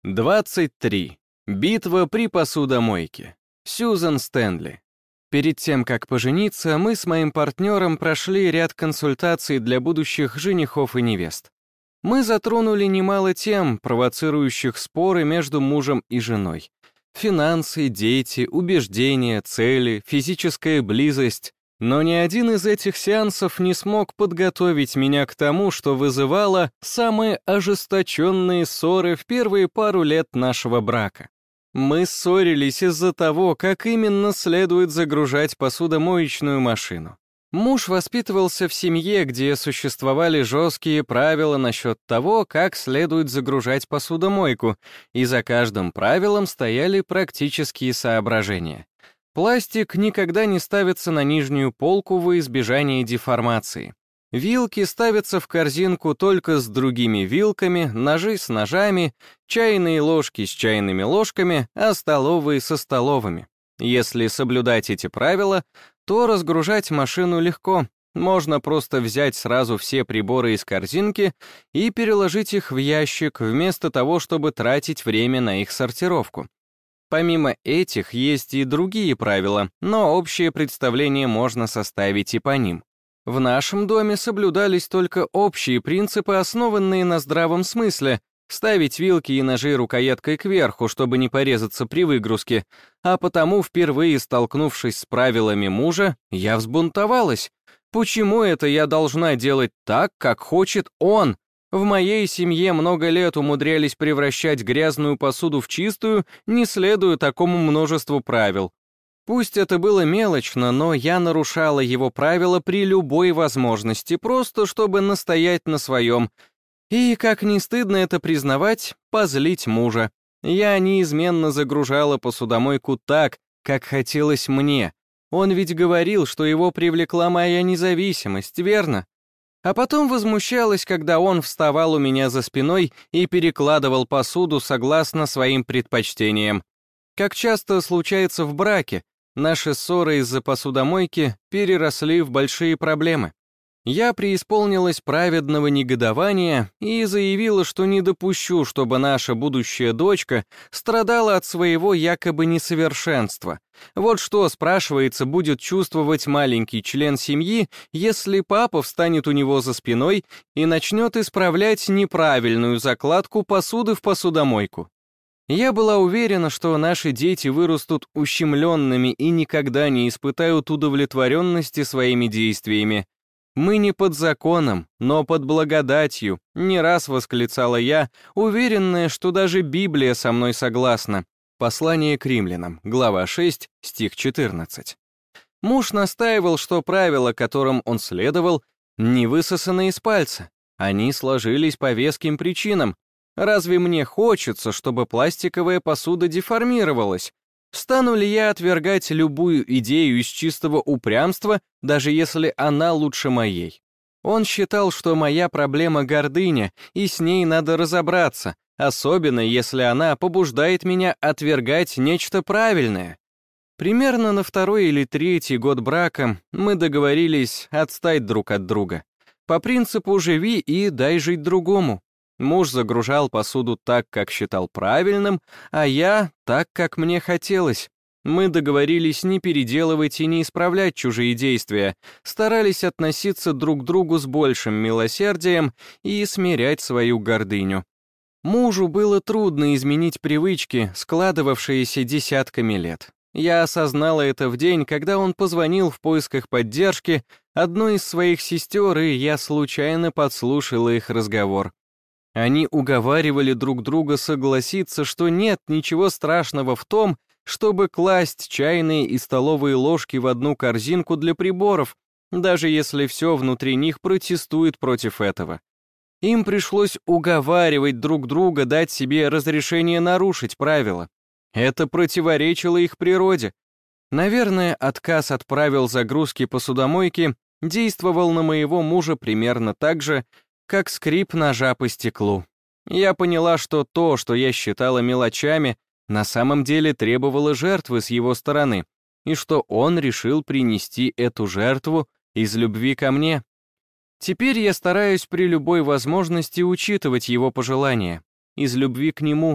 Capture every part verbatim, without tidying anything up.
двадцать три. Битва при посудомойке. Сьюзан Стэнли. Перед тем, как пожениться, мы с моим партнером прошли ряд консультаций для будущих женихов и невест. Мы затронули немало тем, провоцирующих споры между мужем и женой. Финансы, дети, убеждения, цели, физическая близость. Но ни один из этих сеансов не смог подготовить меня к тому, что вызывало самые ожесточенные ссоры в первые пару лет нашего брака. Мы ссорились из-за того, как именно следует загружать посудомоечную машину. Муж воспитывался в семье, где существовали жесткие правила насчет того, как следует загружать посудомойку, и за каждым правилом стояли практические соображения. Пластик никогда не ставится на нижнюю полку во избежание деформации. Вилки ставятся в корзинку только с другими вилками, ножи с ножами, чайные ложки с чайными ложками, а столовые со столовыми. Если соблюдать эти правила, то разгружать машину легко. Можно просто взять сразу все приборы из корзинки и переложить их в ящик, вместо того, чтобы тратить время на их сортировку. Помимо этих есть и другие правила, но общее представление можно составить и по ним. В нашем доме соблюдались только общие принципы, основанные на здравом смысле: ставить вилки и ножи рукояткой кверху, чтобы не порезаться при выгрузке, а потому, впервые столкнувшись с правилами мужа, я взбунтовалась. Почему это я должна делать так, как хочет он? В моей семье много лет умудрялись превращать грязную посуду в чистую, не следуя такому множеству правил. Пусть это было мелочно, но я нарушала его правила при любой возможности, просто чтобы настоять на своем. И, как ни стыдно это признавать, позлить мужа. Я неизменно загружала посудомойку так, как хотелось мне. Он ведь говорил, что его привлекла моя независимость, верно? А потом возмущалась, когда он вставал у меня за спиной и перекладывал посуду согласно своим предпочтениям. Как часто случается в браке, наши ссоры из-за посудомойки переросли в большие проблемы. Я преисполнилась праведного негодования и заявила, что не допущу, чтобы наша будущая дочка страдала от своего якобы несовершенства. Вот что, спрашивается, будет чувствовать маленький член семьи, если папа встанет у него за спиной и начнет исправлять неправильную закладку посуды в посудомойку. Я была уверена, что наши дети вырастут ущемленными и никогда не испытают удовлетворенности своими действиями. «Мы не под законом, но под благодатью», — не раз восклицала я, уверенная, что даже Библия со мной согласна. Послание к римлянам, глава шесть, стих четырнадцать. Муж настаивал, что правила, которым он следовал, не высосаны из пальца. Они сложились по веским причинам. Разве мне хочется, чтобы пластиковая посуда деформировалась? Стану ли я отвергать любую идею из чистого упрямства, даже если она лучше моей? Он считал, что моя проблема — гордыня, и с ней надо разобраться, особенно если она побуждает меня отвергать нечто правильное. Примерно на второй или третий год брака мы договорились отстать друг от друга. По принципу «живи и дай жить другому». Муж загружал посуду так, как считал правильным, а я — так, как мне хотелось. Мы договорились не переделывать и не исправлять чужие действия, старались относиться друг к другу с большим милосердием и смирять свою гордыню. Мужу было трудно изменить привычки, складывавшиеся десятками лет. Я осознала это в день, когда он позвонил в поисках поддержки одной из своих сестер, и я случайно подслушала их разговор. Они уговаривали друг друга согласиться, что нет ничего страшного в том, чтобы класть чайные и столовые ложки в одну корзинку для приборов, даже если все внутри них протестует против этого. Им пришлось уговаривать друг друга дать себе разрешение нарушить правила. Это противоречило их природе. Наверное, отказ от правил загрузки посудомойки действовал на моего мужа примерно так же, как скрип ножа по стеклу. Я поняла, что то, что я считала мелочами, на самом деле требовало жертвы с его стороны, и что он решил принести эту жертву из любви ко мне. Теперь я стараюсь при любой возможности учитывать его пожелания, из любви к нему.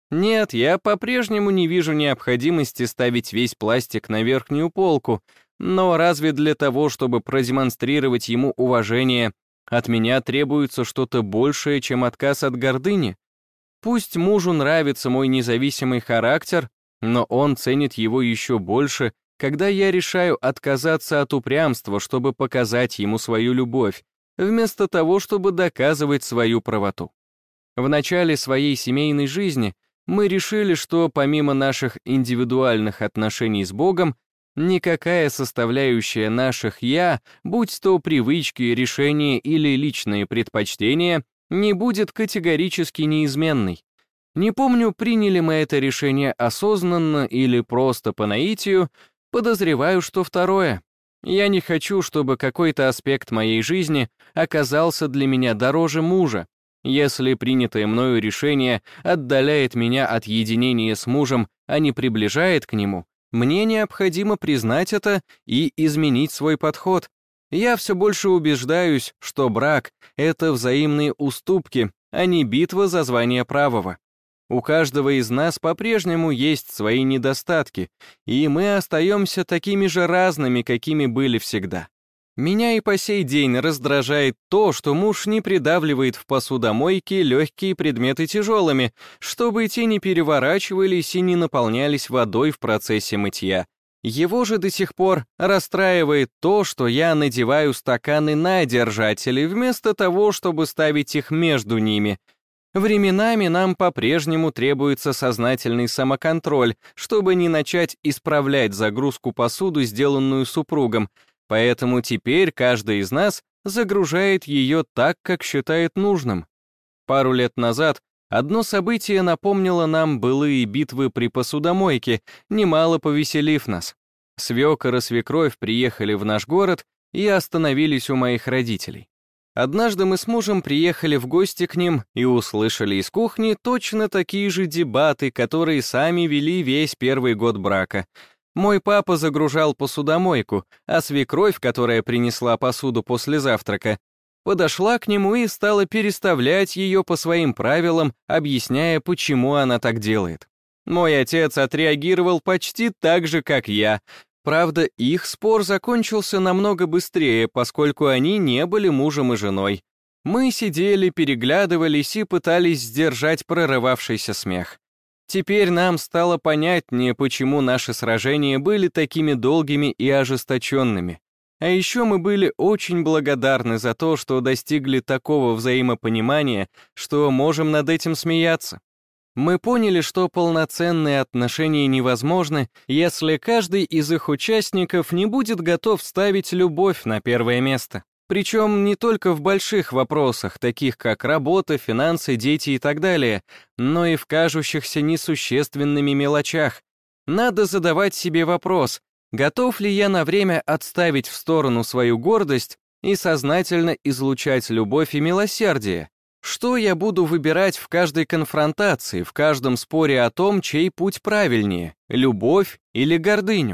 Нет, я по-прежнему не вижу необходимости ставить весь пластик на верхнюю полку, но разве для того, чтобы продемонстрировать ему уважение, от меня требуется что-то большее, чем отказ от гордыни? Пусть мужу нравится мой независимый характер, но он ценит его еще больше, когда я решаю отказаться от упрямства, чтобы показать ему свою любовь, вместо того, чтобы доказывать свою правоту. В начале своей семейной жизни мы решили, что помимо наших индивидуальных отношений с Богом, никакая составляющая наших «я», будь то привычки, решения или личные предпочтения, не будет категорически неизменной. Не помню, приняли мы это решение осознанно или просто по наитию, подозреваю, что второе. Я не хочу, чтобы какой-то аспект моей жизни оказался для меня дороже мужа. Если принятое мною решение отдаляет меня от единения с мужем, а не приближает к нему, мне необходимо признать это и изменить свой подход. Я все больше убеждаюсь, что брак — это взаимные уступки, а не битва за звание правого. У каждого из нас по-прежнему есть свои недостатки, и мы остаемся такими же разными, какими были всегда. Меня и по сей день раздражает то, что муж не придавливает в посудомойке легкие предметы тяжелыми, чтобы те не переворачивались и не наполнялись водой в процессе мытья. Его же до сих пор расстраивает то, что я надеваю стаканы на держатели, вместо того, чтобы ставить их между ними. Временами нам по-прежнему требуется сознательный самоконтроль, чтобы не начать исправлять загрузку посуды, сделанную супругом, поэтому теперь каждый из нас загружает ее так, как считает нужным. Пару лет назад одно событие напомнило нам былые битвы при посудомойке, немало повеселив нас. Свекор и свекровь приехали в наш город и остановились у моих родителей. Однажды мы с мужем приехали в гости к ним и услышали из кухни точно такие же дебаты, которые сами вели весь первый год брака. Мой папа загружал посудомойку, а свекровь, которая принесла посуду после завтрака, подошла к нему и стала переставлять ее по своим правилам, объясняя, почему она так делает. Мой отец отреагировал почти так же, как я. Правда, их спор закончился намного быстрее, поскольку они не были мужем и женой. Мы сидели, переглядывались и пытались сдержать прорывавшийся смех. Теперь нам стало понятнее, почему наши сражения были такими долгими и ожесточенными. А еще мы были очень благодарны за то, что достигли такого взаимопонимания, что можем над этим смеяться. Мы поняли, что полноценные отношения невозможны, если каждый из их участников не будет готов ставить любовь на первое место. Причем не только в больших вопросах, таких как работа, финансы, дети и так далее, но и в кажущихся несущественными мелочах. Надо задавать себе вопрос, готов ли я на время отставить в сторону свою гордость и сознательно излучать любовь и милосердие? Что я буду выбирать в каждой конфронтации, в каждом споре о том, чей путь правильнее, любовь или гордыню?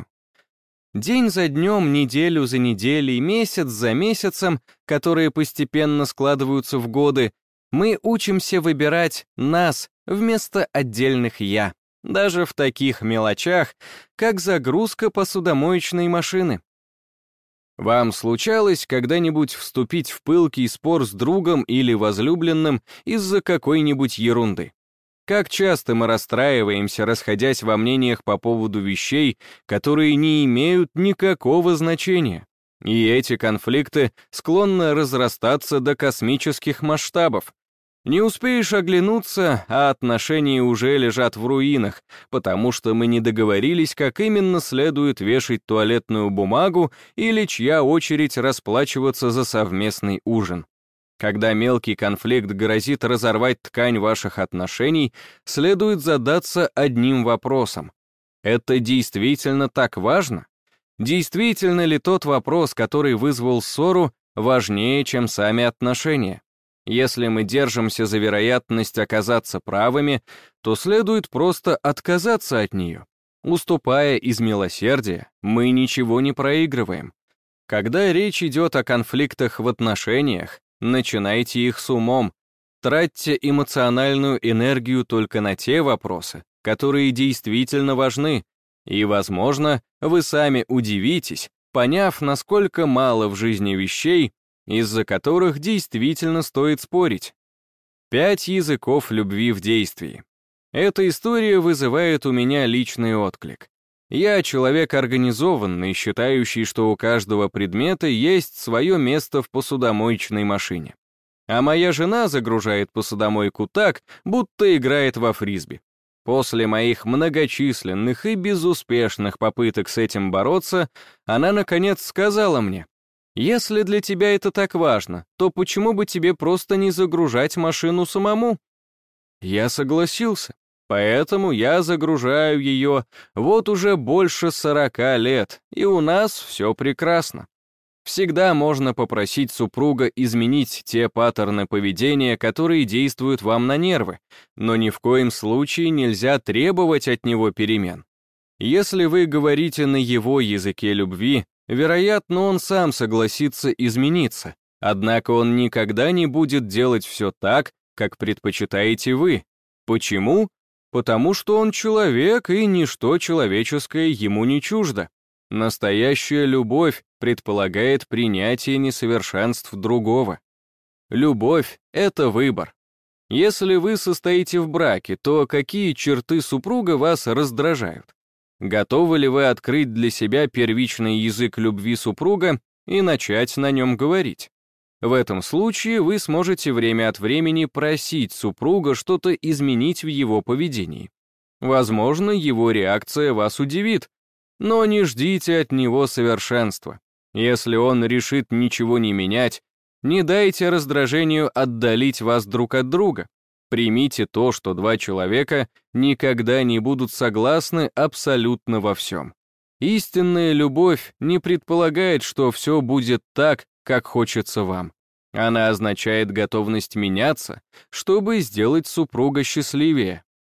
День за днем, неделю за неделей, месяц за месяцем, которые постепенно складываются в годы, мы учимся выбирать нас вместо отдельных «я», даже в таких мелочах, как загрузка посудомоечной машины. Вам случалось когда-нибудь вступить в пылкий спор с другом или возлюбленным из-за какой-нибудь ерунды? Как часто мы расстраиваемся, расходясь во мнениях по поводу вещей, которые не имеют никакого значения. И эти конфликты склонны разрастаться до космических масштабов. Не успеешь оглянуться, а отношения уже лежат в руинах, потому что мы не договорились, как именно следует вешать туалетную бумагу или чья очередь расплачиваться за совместный ужин. Когда мелкий конфликт грозит разорвать ткань ваших отношений, следует задаться одним вопросом. Это действительно так важно? Действительно ли тот вопрос, который вызвал ссору, важнее, чем сами отношения? Если мы держимся за вероятность оказаться правыми, то следует просто отказаться от нее. Уступая из милосердия, мы ничего не проигрываем. Когда речь идет о конфликтах в отношениях, начинайте их с умом. Тратьте эмоциональную энергию только на те вопросы, которые действительно важны, и, возможно, вы сами удивитесь, поняв, насколько мало в жизни вещей, из-за которых действительно стоит спорить. Пять языков любви в действии. Эта история вызывает у меня личный отклик. Я человек организованный, считающий, что у каждого предмета есть свое место в посудомоечной машине. А моя жена загружает посудомойку так, будто играет во фрисби. После моих многочисленных и безуспешных попыток с этим бороться, она, наконец, сказала мне: «Если для тебя это так важно, то почему бы тебе просто не загружать машину самому?» Я согласился, поэтому я загружаю ее вот уже больше сорока лет, и у нас все прекрасно. Всегда можно попросить супруга изменить те паттерны поведения, которые действуют вам на нервы, но ни в коем случае нельзя требовать от него перемен. Если вы говорите на его языке любви, вероятно, он сам согласится измениться, однако он никогда не будет делать все так, как предпочитаете вы. Почему? Потому что он человек, и ничто человеческое ему не чуждо. Настоящая любовь предполагает принятие несовершенств другого. Любовь — это выбор. Если вы состоите в браке, то какие черты супруга вас раздражают? Готовы ли вы открыть для себя первичный язык любви супруга и начать на нем говорить? В этом случае вы сможете время от времени просить супруга что-то изменить в его поведении. Возможно, его реакция вас удивит, но не ждите от него совершенства. Если он решит ничего не менять, не дайте раздражению отдалить вас друг от друга. Примите то, что два человека никогда не будут согласны абсолютно во всем. Истинная любовь не предполагает, что все будет так, как хочется вам. Она означает готовность меняться, чтобы сделать супруга счастливее.